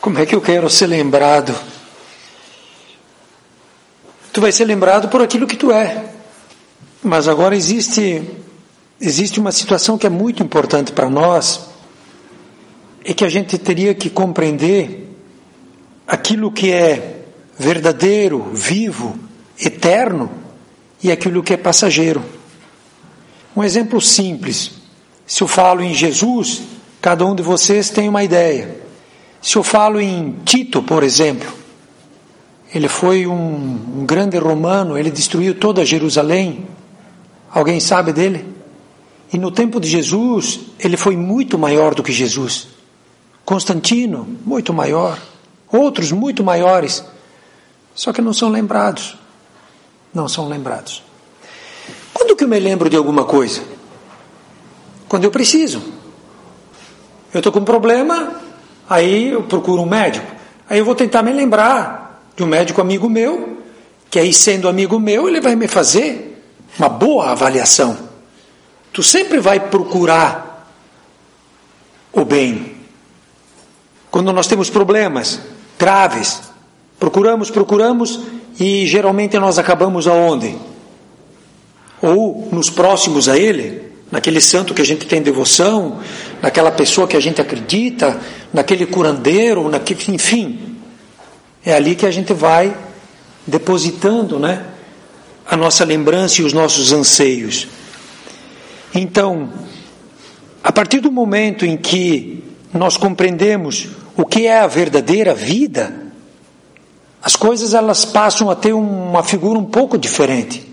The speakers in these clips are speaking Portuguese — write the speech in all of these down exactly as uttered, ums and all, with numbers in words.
Como é que eu quero ser lembrado? Tu vai ser lembrado por aquilo que tu é. Mas agora existe, existe uma situação que é muito importante para nós, é que a gente teria que compreender aquilo que é verdadeiro, vivo, eterno, e aquilo que é passageiro. Um exemplo simples. Se eu falo em Jesus, cada um de vocês tem uma ideia. Se eu falo em Tito, por exemplo, ele foi um, um grande romano, ele destruiu toda Jerusalém. Alguém sabe dele? E no tempo de Jesus, ele foi muito maior do que Jesus. Constantino, muito maior. Outros muito maiores. Só que não são lembrados. Não são lembrados. Quando que eu me lembro de alguma coisa? Quando eu preciso. Eu estou com um problema, aí eu procuro um médico. Aí eu vou tentar me lembrar de um médico amigo meu, que aí sendo amigo meu, ele vai me fazer uma boa avaliação. Tu sempre vai procurar o bem. Quando nós temos problemas graves, procuramos, procuramos, e geralmente nós acabamos aonde? Ou nos próximos a ele, naquele santo que a gente tem devoção, naquela pessoa que a gente acredita, naquele curandeiro, naquele, enfim. É ali que a gente vai depositando, né, a nossa lembrança e os nossos anseios. Então, a partir do momento em que nós compreendemos o que é a verdadeira vida, as coisas elas passam a ter uma figura um pouco diferente.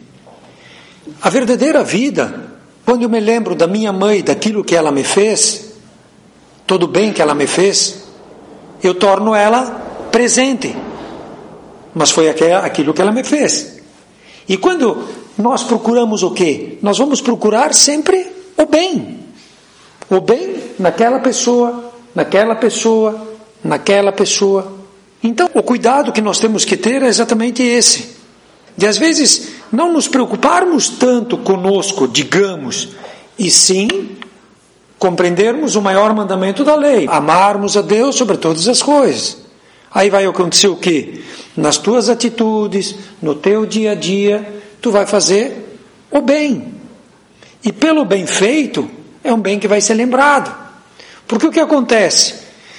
A verdadeira vida, quando eu me lembro da minha mãe, daquilo que ela me fez, todo o bem que ela me fez, eu torno ela presente. Mas foi aquilo que ela me fez. E quando nós procuramos o quê? Nós vamos procurar sempre o bem. O bem naquela pessoa, naquela pessoa, naquela pessoa. Então, o cuidado que nós temos que ter é exatamente esse. De, às vezes, não nos preocuparmos tanto conosco, digamos, e sim compreendermos o maior mandamento da lei. Amarmos a Deus sobre todas as coisas. Aí vai acontecer o quê? Nas tuas atitudes, no teu dia a dia, tu vai fazer o bem. E pelo bem feito, é um bem que vai ser lembrado. Porque o que acontece?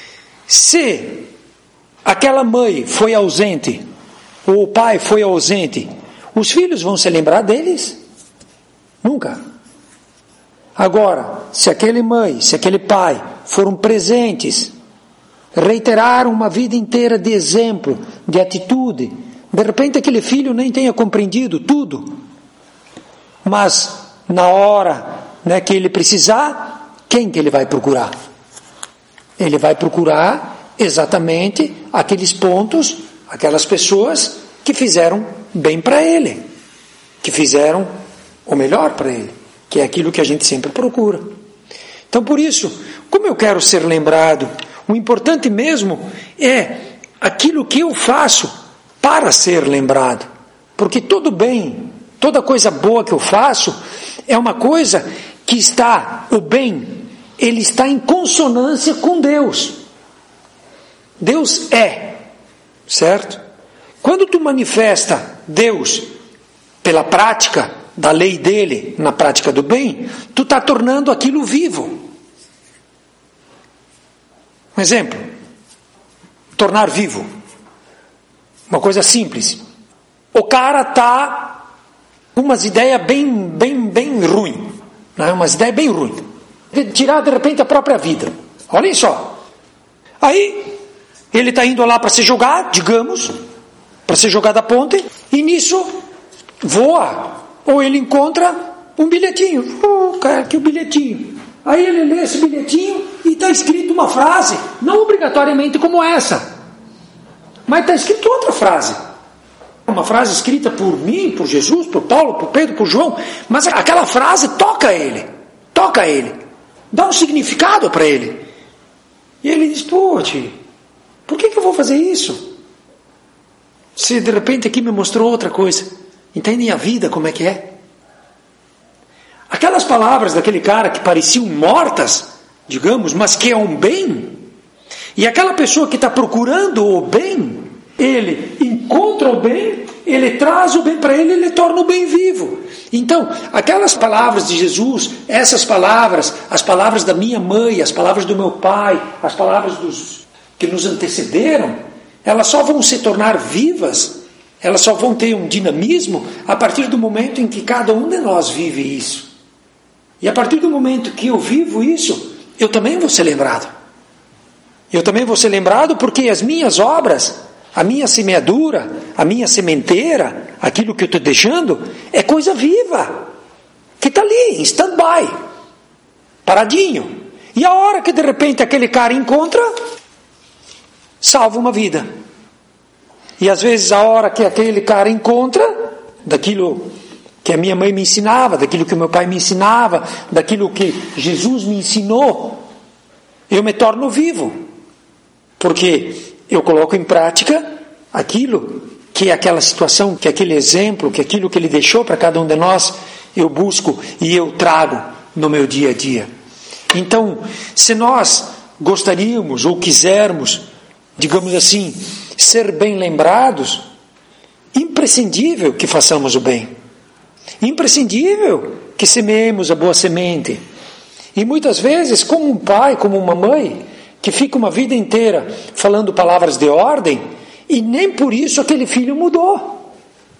Se aquela mãe foi ausente, ou o pai foi ausente, os filhos vão se lembrar deles? Nunca. Agora, se aquele mãe, se aquele pai foram presentes, reiteraram uma vida inteira de exemplo, de atitude, de repente aquele filho nem tenha compreendido tudo, mas na hora, né, que ele precisar, quem que ele vai procurar? Ele vai procurar exatamente aqueles pontos, aquelas pessoas que fizeram bem para ele, que fizeram o melhor para ele, que é aquilo que a gente sempre procura. Então, por isso, como eu quero ser lembrado, o importante mesmo é aquilo que eu faço para ser lembrado, porque todo bem, toda coisa boa que eu faço é uma coisa que está, o bem, ele está em consonância com Deus. Deus é, certo? Quando tu manifesta Deus pela prática da lei dele, na prática do bem, tu está tornando aquilo vivo. Um exemplo, tornar vivo. Uma coisa simples. O cara está com umas ideias bem, bem, bem ruins, né? Umas ideias bem ruins. De tirar de repente a própria vida. Olhem só. Aí, ele está indo lá para se jogar, digamos, para ser jogado da ponte, e nisso voa, ou ele encontra um bilhetinho. Oh, cara, que o bilhetinho. Aí ele lê esse bilhetinho e está escrito uma frase, não obrigatoriamente como essa, mas está escrito outra frase. Uma frase escrita por mim, por Jesus, por Paulo, por Pedro, por João, mas aquela frase toca ele, toca ele, dá um significado para ele. E ele diz, pô, tio, por que, que eu vou fazer isso? Se de repente aqui me mostrou outra coisa. Entendem a vida como é que é? Aquelas palavras daquele cara que pareciam mortas, digamos, mas que é um bem, E aquela pessoa que está procurando o bem, ele encontra o bem, ele traz o bem para ele, ele torna o bem vivo. Então, aquelas palavras de Jesus, essas palavras, as palavras da minha mãe, as palavras do meu pai, as palavras dos que nos antecederam, elas só vão se tornar vivas, elas só vão ter um dinamismo a partir do momento em que cada um de nós vive isso. E a partir do momento que eu vivo isso, eu também vou ser lembrado. Eu também vou ser lembrado porque as minhas obras, a minha semeadura, a minha sementeira, aquilo que eu estou deixando, é coisa viva, que está ali, em stand-by, paradinho. E a hora que de repente aquele cara encontra, salva uma vida. E às vezes a hora que aquele cara encontra, daquilo que a minha mãe me ensinava, daquilo que o meu pai me ensinava, daquilo que Jesus me ensinou, eu me torno vivo. Porque eu coloco em prática aquilo que é aquela situação, que é aquele exemplo, que é aquilo que ele deixou para cada um de nós, eu busco e eu trago no meu dia a dia. Então, se nós gostaríamos ou quisermos, digamos assim, ser bem lembrados, imprescindível que façamos o bem. Imprescindível que semeemos a boa semente. E muitas vezes, como um pai, como uma mãe, que fica uma vida inteira falando palavras de ordem, e nem por isso aquele filho mudou.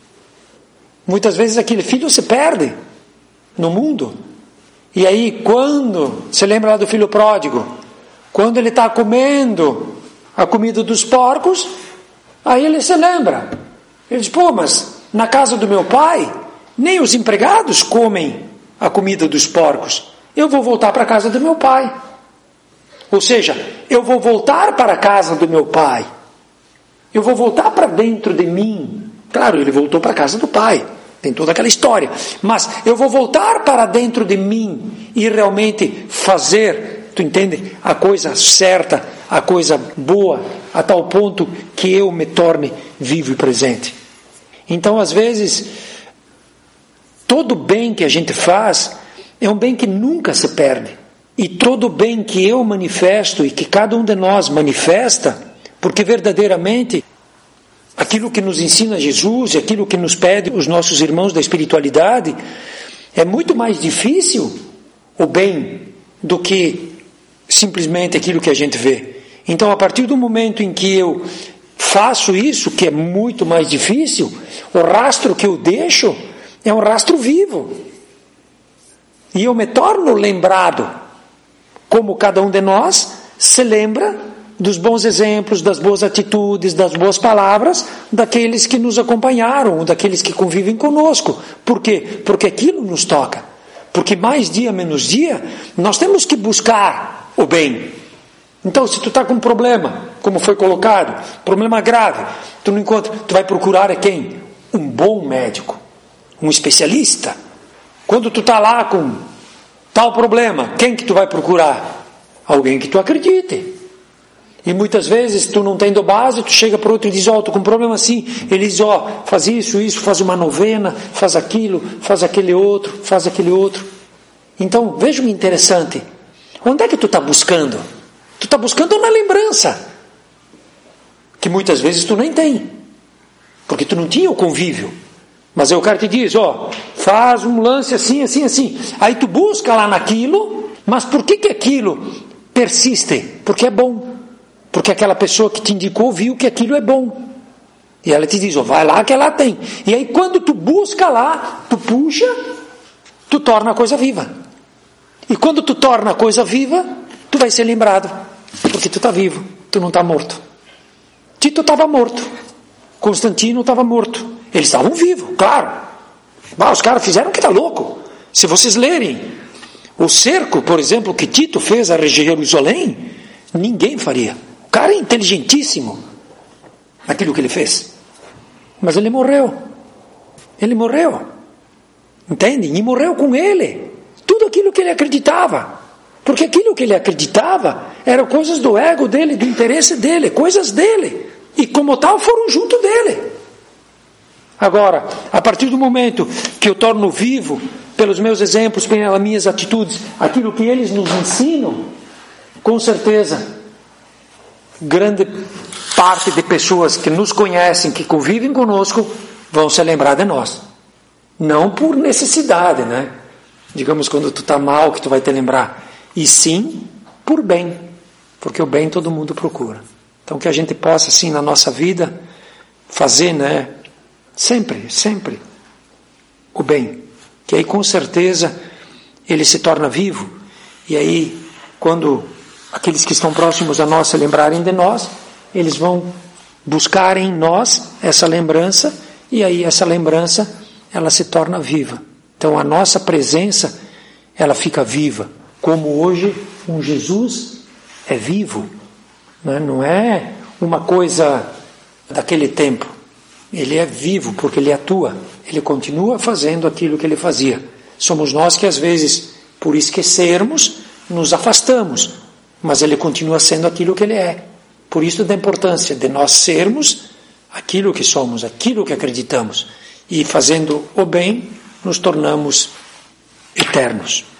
Muitas vezes aquele filho se perde no mundo. E aí quando, você lembra lá do filho pródigo? Quando ele está comendo a comida dos porcos, aí ele se lembra. Ele diz, pô, mas na casa do meu pai, nem os empregados comem a comida dos porcos. Eu vou voltar para a casa do meu pai. Ou seja, eu vou voltar para a casa do meu pai. Eu vou voltar para dentro de mim. Claro, ele voltou para a casa do pai. Tem toda aquela história. Mas eu vou voltar para dentro de mim e realmente fazer, tu entende? A coisa certa, a coisa boa, a tal ponto que eu me torne vivo e presente. Então, às vezes, todo bem que a gente faz é um bem que nunca se perde. E todo o bem que eu manifesto e que cada um de nós manifesta, porque verdadeiramente aquilo que nos ensina Jesus, aquilo que nos pede os nossos irmãos da espiritualidade, é muito mais difícil o bem do que simplesmente aquilo que a gente vê. Então, a partir do momento em que eu faço isso, que é muito mais difícil, o rastro que eu deixo é um rastro vivo. E eu me torno lembrado. Como cada um de nós se lembra dos bons exemplos, das boas atitudes, das boas palavras, daqueles que nos acompanharam, daqueles que convivem conosco. Por quê? Porque aquilo nos toca. Porque mais dia, menos dia, nós temos que buscar o bem. Então, se tu está com um problema, como foi colocado, problema grave, tu não encontra, tu vai procurar é quem? Um bom médico, um especialista. Quando tu está lá com tal problema, quem que tu vai procurar? Alguém que tu acredite. E muitas vezes tu não tendo base, tu chega para outro e diz, ó, oh, estou com um problema assim. Ele diz, ó, oh, faz isso, isso, faz uma novena, faz aquilo, faz aquele outro, faz aquele outro. Então, veja o interessante. Onde é que tu está buscando? Tu está buscando na lembrança, que muitas vezes tu nem tem, porque tu não tinha o convívio. Mas aí o cara te diz, ó, faz um lance assim, assim, assim. Aí tu busca lá naquilo, mas por que que aquilo persiste? Porque é bom. Porque aquela pessoa que te indicou viu que aquilo é bom. E ela te diz, ó, vai lá que ela tem. E aí quando tu busca lá, tu puxa, tu torna a coisa viva. E quando tu torna a coisa viva, tu vai ser lembrado. Porque tu está vivo, tu não está morto. Tito estava morto. Constantino estava morto. Eles estavam vivos, claro. Bah, os caras fizeram que tá louco. Se vocês lerem o cerco, por exemplo, que Tito fez a Jerusalém, ninguém faria. O cara é inteligentíssimo naquilo que ele fez. Mas ele morreu. Ele morreu. Entendem? E morreu com ele. Tudo aquilo que ele acreditava. Porque aquilo que ele acreditava eram coisas do ego dele, do interesse dele, coisas dele. E como tal foram junto dele. Agora, a partir do momento que eu torno vivo, pelos meus exemplos, pelas minhas atitudes, aquilo que eles nos ensinam, com certeza, grande parte de pessoas que nos conhecem, que convivem conosco, vão se lembrar de nós. Não por necessidade, né? Digamos, quando tu está mal, que tu vai te lembrar. E sim, por bem. Porque o bem todo mundo procura. Então, que a gente possa, assim, na nossa vida, fazer, né? Sempre, sempre, o bem. Que aí, com certeza, ele se torna vivo. E aí, quando aqueles que estão próximos a nós se lembrarem de nós, eles vão buscar em nós essa lembrança, e aí essa lembrança, ela se torna viva. Então a nossa presença, ela fica viva, como hoje um Jesus é vivo, né? Não é uma coisa daquele tempo, ele é vivo porque ele atua, ele continua fazendo aquilo que ele fazia. Somos nós que às vezes, por esquecermos, nos afastamos, mas ele continua sendo aquilo que ele é. Por isso da importância de nós sermos aquilo que somos, aquilo que acreditamos. E fazendo o bem, nos tornamos eternos.